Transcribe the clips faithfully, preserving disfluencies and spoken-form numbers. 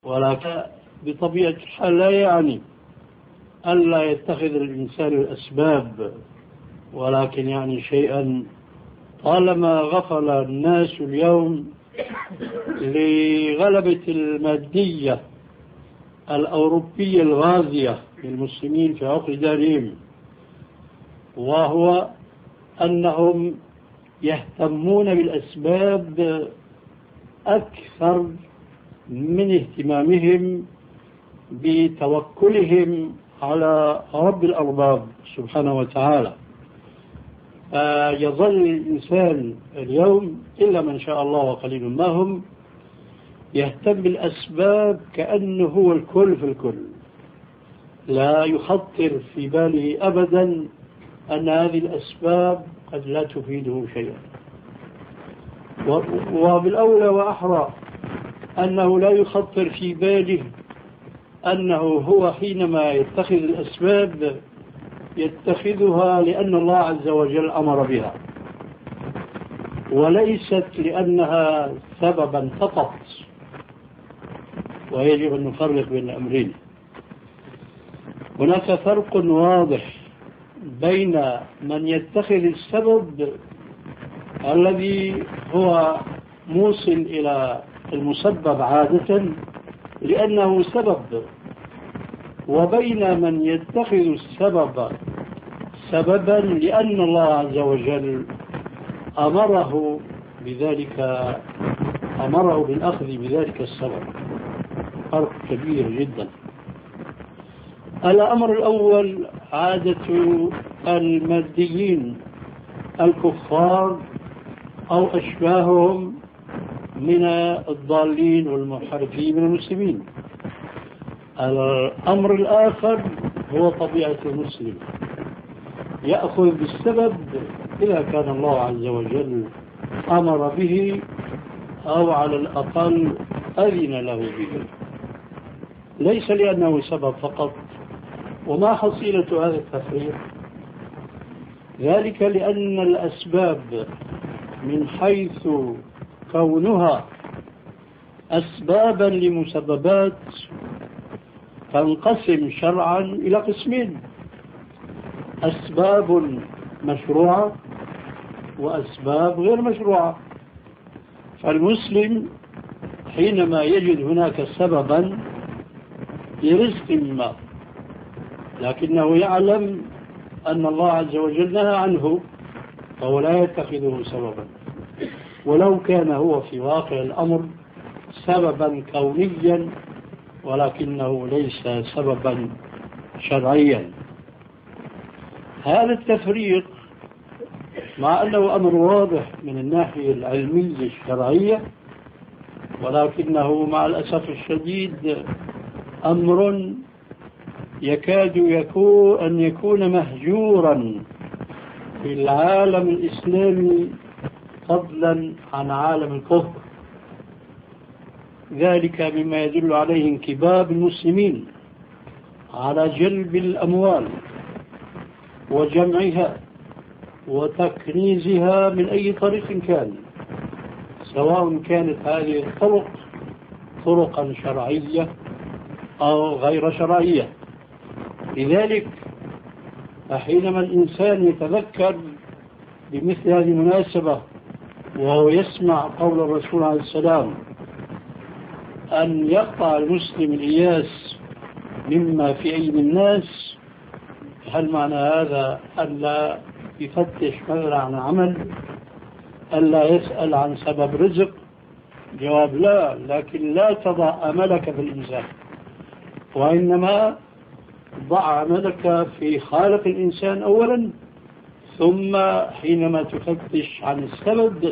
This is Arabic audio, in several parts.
ولكن بطبيعة الحال لا يعني ألا يتخذ الإنسان الأسباب، ولكن يعني شيئا طالما غفل الناس اليوم لغلبة المادية الأوروبية الغازية للمسلمين في عقر دارهم، وهو أنهم يهتمون بالأسباب أكثر من اهتمامهم بتوكلهم على رب الأرباب سبحانه وتعالى. يظل الإنسان اليوم إلا من شاء الله وقليل ما هم يهتم بالأسباب كأنه هو الكل في الكل، لا يخطر في باله أبدا أن هذه الأسباب قد لا تفيده شيئا، وبالأولى وأحرى أنه لا يخطر في باله أنه هو حينما يتخذ الأسباب يتخذها لأن الله عز وجل أمر بها، وليست لأنها سببا فقط. ويجب أن نفرق بين الأمرين. هناك فرق واضح بين من يتخذ السبب الذي هو موصل إلى المسبب عادة لأنه سبب، وبين من يتخذ السبب سببا لأن الله عز وجل أمره بذلك، أمره بالأخذ بذلك السبب. فرق كبير جدا. الأمر الأول عادة الماديين الكفار أو أشباههم من الضالين والمنحرفين من المسلمين. الأمر الآخر هو طبيعة المسلم، يأخذ بالسبب إذا كان الله عز وجل أمر به أو على الأقل أذن له به، ليس لأنه سبب فقط. وما حصيلة هذا التفريق؟ ذلك لأن الأسباب من حيث كونها أسبابا لمسببات تنقسم شرعا إلى قسمين: أسباب مشروعة وأسباب غير مشروعة. فالمسلم حينما يجد هناك سببا لرزق ما لكنه يعلم أن الله عز وجل نهى عنه فهو لا يتخذه سببا، ولو كان هو في واقع الأمر سببا كونيا ولكنه ليس سببا شرعيا. هذا التفريق مع أنه أمر واضح من الناحية العلمية الشرعية، ولكنه مع الأسف الشديد أمر يكاد يكون أن يكون مهجورا في العالم الإسلامي فضلا عن عالم الكفر. ذلك مما يدل عليه انكباب المسلمين على جلب الأموال وجمعها وتكنيزها من أي طريق كان، سواء كانت هذه الطرق طرقا شرعية أو غير شرعية. لذلك حينما الإنسان يتذكر بمثل هذه المناسبة وهو يسمع قول الرسول عليه السلام أن يقطع المسلم الإياس مما في أيدي الناس، هل معنى هذا ألا يفتش مثلا عن عمل، ألا يسأل عن سبب رزق؟ جواب لا، لكن لا تضع أملك في الإنسان، وإنما ضع أملك في خالق الإنسان أولا، ثم حينما تفتش عن السبب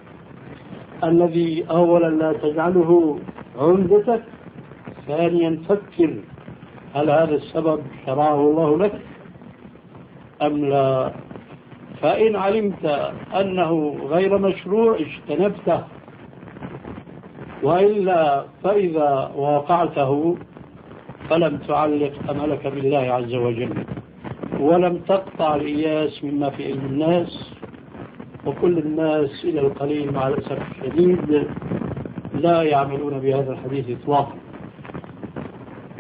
الذي أولا لا تجعله عمدتك، ثانيا فكر هل هذا السبب شرعه الله لك أم لا. فإن علمت أنه غير مشروع اجتنبته، وإلا فإذا واقعته فلم تعلق أملك بالله عز وجل ولم تقطع الإياس مما في أيدي الناس. وكل الناس إلى القليل مع الأسف الشديد لا يعملون بهذا الحديث إطلاقا.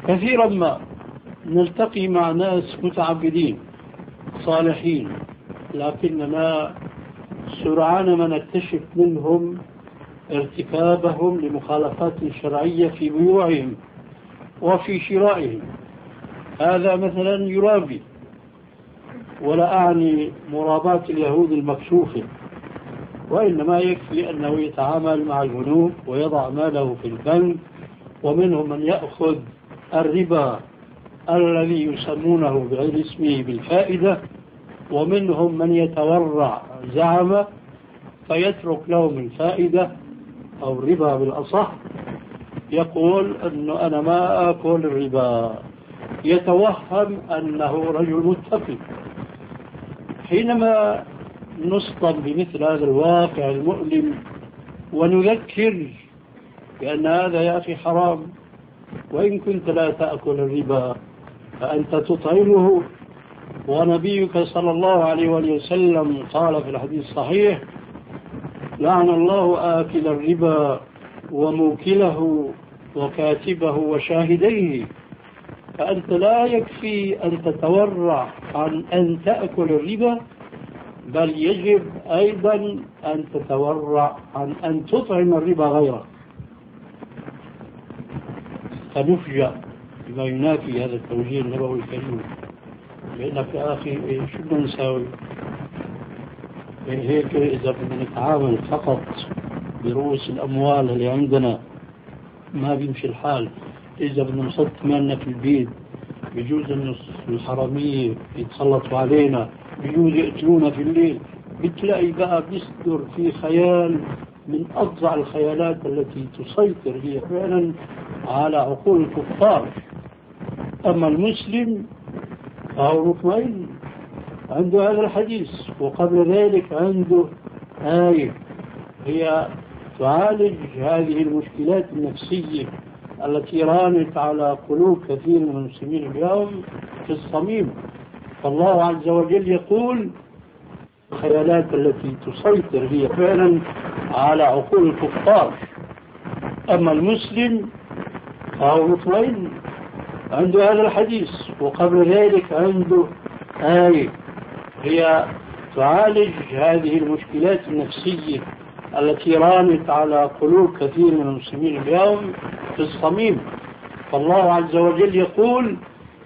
كثيرا ما نلتقي مع ناس متعبدين صالحين، لكننا سرعان ما نكتشف منهم ارتكابهم لمخالفات شرعية في بيوعهم وفي شرائهم. هذا مثلا يرابي، ولا أعني مراباة اليهود المكشوفة، وإنما يكفي أنه يتعامل مع البنوك ويضع ماله في البنك، ومنهم من يأخذ الربا الذي يسمونه بغير اسمه بالفائدة، ومنهم من يتورع زعم فيترك لهم الفائدة أو الربا بالأصح، يقول أنه أنا ما أكل الربا، يتوهم أنه رجل متقي. حينما نصطم بمثل هذا الواقع المؤلم ونذكر بأن هذا يا أخي حرام، وإن كنت لا تأكل الربا فأنت تطعمه، ونبيك صلى الله عليه وسلم قال في الحديث الصحيح: لعن الله آكل الربا وموكله وكاتبه وشاهديه. فأنت لا يكفي أن تتورع عن أن تأكل الربا، بل يجب أيضا أن تتورع عن أن تطعم الربا غيره. فنفجأ بما ينافي هذا التوجيه النبوي الكريم، لأنك يا أخي شو بدنا نساوي؟ هيك إذا بدنا نتعامل فقط برؤوس الأموال اللي عندنا ما بيمشي الحال. إذا بدنا نحط مالنا في البيت بيجوز أن الحرامية يتسلطوا علينا، بيجوز يقتلونا في الليل. بتلاقي بقى بيصدر في خيال من أفظع الخيالات التي تسيطر هي فعلا على عقول الكفار. أما المسلم فهو مطمئن، عنده هذا الحديث، وقبل ذلك عنده آية هي تعالج هذه المشكلات النفسية التي رانت على قلوب كثير من المسلمين اليوم في الصميم. فالله عز وجل يقول: الخيالات التي تسيطر هي فعلا على عقول الكفار. أما المسلم فهو مطمئن، عنده هذا الحديث، وقبل ذلك عنده آية هي تعالج هذه المشكلات النفسية التي رانت على قلوب كثير من المسلمين اليوم في الصميم. فالله عز وجل يقول: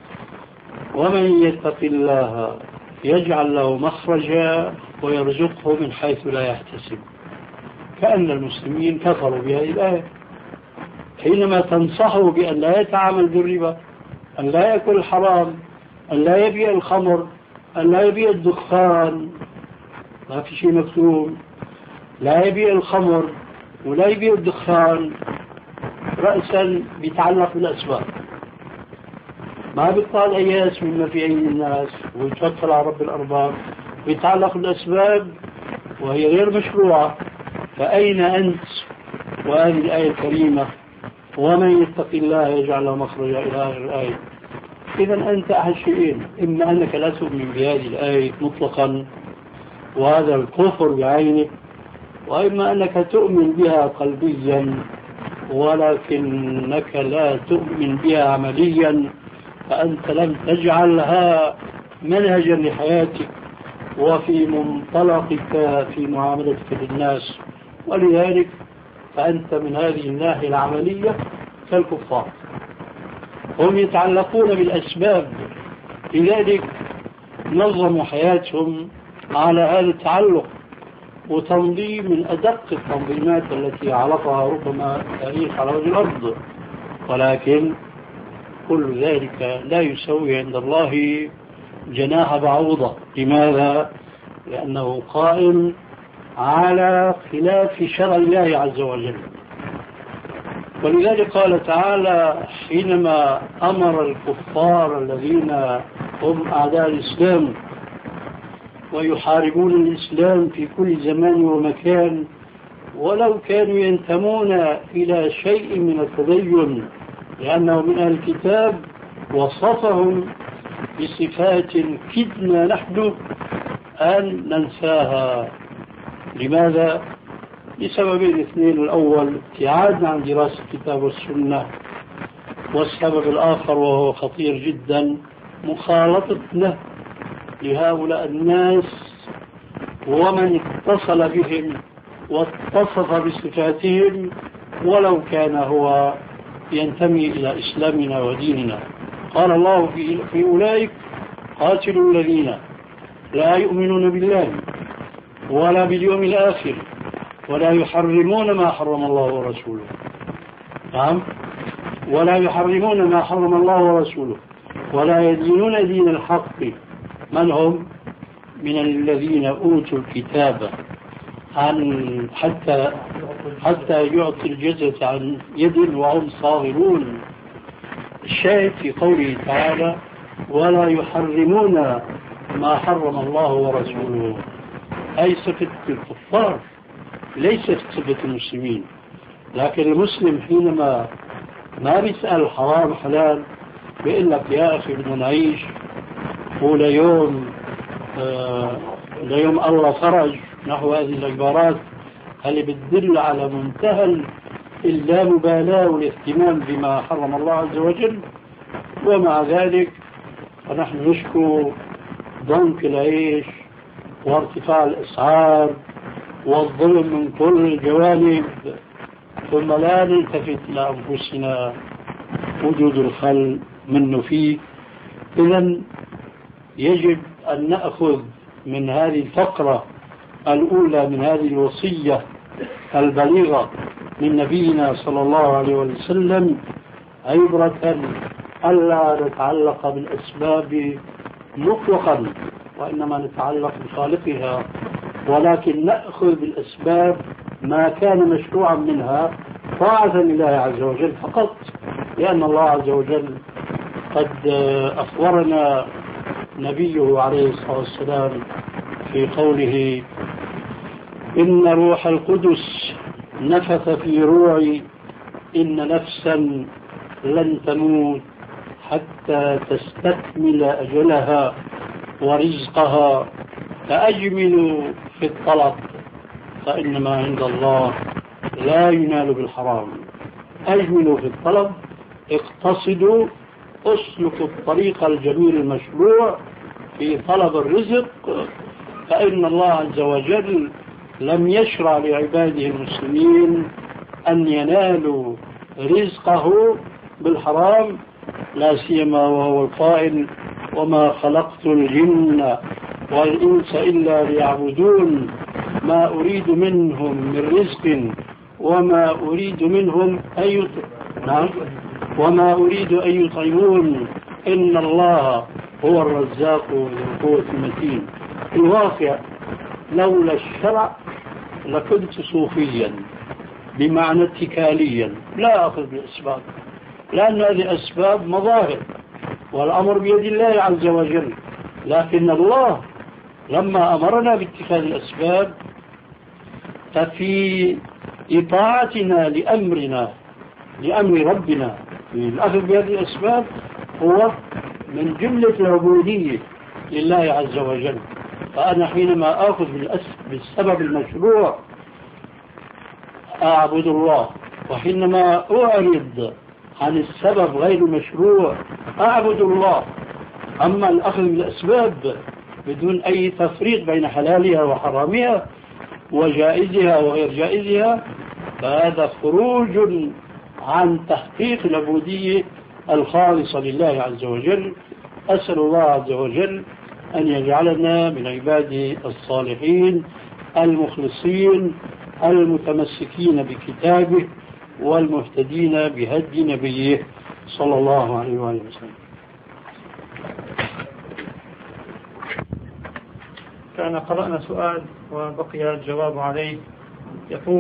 ومن يتق الله يجعل له مخرجا ويرزقه من حيث لا يحتسب. كأن المسلمين كفروا بهذه الآية حينما تنصحه بأن لا يتعامل بالربا، أن لا يأكل الحرام، أن لا يبيع الخمر، أن لا يبيع الدخان، ما في شيء مكتوب، لا يبيع الخمر ولا يبيع الدخان، رأسا بيتعلق بالأسباب، ما بيطال أياس مما في أيدي الناس ويتوكل على رب الأرباب، بيتعلق بالأسباب وهي غير مشروعة. فأين أنت وهذه الآية الكريمة: ومن يتق الله يجعل له مخرجا إلى آخر الآية؟ إذا أنت أحد شيئين: إما أنك لا تؤمن بهذه الآية مطلقا وهذا الكفر بعينه، وإما أنك تؤمن بها قلبيا ولكنك لا تؤمن بها عمليا، فأنت لم تجعلها منهجا لحياتك وفي منطلقك في معاملتك للناس، ولذلك فأنت من هذه الناحية العملية كالكفار. هم يتعلقون بالأسباب، لذلك نظموا حياتهم على هذا التعلق، وتنظيم من أدق التنظيمات التي عرفها ربما تاريخ على وجه الأرض، ولكن كل ذلك لا يسوي عند الله جناح بعوضة. لماذا؟ لأنه قائم على خلاف شرع الله عز وجل. ولذلك قال تعالى حينما أمر الكفار الذين هم أعداء الإسلام ويحاربون الإسلام في كل زمان ومكان، ولو كانوا ينتمون إلى شيء من التدين لأنه من أهل الكتاب، وصفهم بصفات كدنا نحن أن ننساها. لماذا؟ لسببين اثنين: الأول ابتعادنا عن دراسة الكتاب والسنة، والسبب الآخر وهو خطير جدا مخالطتنا لهؤلاء الناس ومن اتصل بهم واتصف بصفاتهم ولو كان هو ينتمي إلى إسلامنا وديننا. قال الله في, في أولئك قاتلوا الذين لا يؤمنون بالله ولا باليوم الآخر ولا يحرمون ما حرم الله ورسوله. نعم، ولا يحرمون ما حرم الله ورسوله ولا يدينون دين الحق. من هم؟ من الذين أوتوا الكتاب عن حتى حتى يعطي الجزية عن يد وهم صاغرون. الشاهد في قوله تعالى ولا يحرمون ما حرم الله ورسوله، أي صفة الكفار ليست صفة المسلمين. لكن المسلم حينما ما بيسأل حرام حلال بيقول لك يا أخي بدنا نعيش وليوم آه ليوم الله فرج، نحو هذه العبارات اللي بتدل على منتهى اللامبالاة والاهتمام بما حرم الله عز وجل. ومع ذلك فنحن نشكو ضنك العيش وارتفاع الأسعار والظلم من كل الجوانب، ثم لا نلتفت لأنفسنا وجود الخل منه فيه. إذن يجب أن نأخذ من هذه الفقرة الأولى من هذه الوصية البليغة من نبينا صلى الله عليه وسلم عبرة ألا نتعلق بالأسباب مطلقا وإنما نتعلق بخالقها، ولكن نأخذ بالأسباب ما كان مشروعا منها طاعة لله عز وجل فقط، لأن الله عز وجل قد أخبرنا نبيه عليه الصلاة والسلام في قوله إن روح القدس نفث في روعي إن نفسا لن تموت حتى تستكمل أجلها ورزقها فأجملوا في الطلب فإنما عند الله لا ينال بالحرام. أجملوا في الطلب، اقتصدوا، اسلكوا الطريق الجميل المشروع في طلب الرزق، فإن الله عز وجل لم يشرع لعباده المسلمين أن ينالوا رزقه بالحرام، لا سيما وهو القائل وما خلقت الجن والإنس إلا ليعبدون ما أريد منهم من رزق وما أريد منهم أن يطعمون وما أريد أن يطعمون إن الله هو الرزاق ذو القوة المتين. في الواقع لولا الشرع لكنت صوفيا بمعنى اتكاليا لا أخذ بالأسباب، لأن هذه الأسباب مظاهر والأمر بيد الله عز وجل، لكن الله لما أمرنا باتخاذ الأسباب ففي إطاعتنا لأمرنا لأمر ربنا في الأخذ بهذه الأسباب هو من جملة العبودية لله عز وجل. فأنا حينما أخذ بالسبب المشروع أعبد الله، وحينما أعرض عن السبب غير المشروع أعبد الله. أما الأخذ بالأسباب بدون أي تفريق بين حلالها وحرامها وجائزها وغير جائزها فهذا خروج عن تحقيق العبودية الخالصة لله عز وجل. أسأل الله عز وجل أن يجعلنا من عباده الصالحين المخلصين المتمسكين بكتابه والمهتدين بهدي نبيه صلى الله عليه وآله وسلم. كان قرأنا سؤال وبقي الجواب عليه. يقول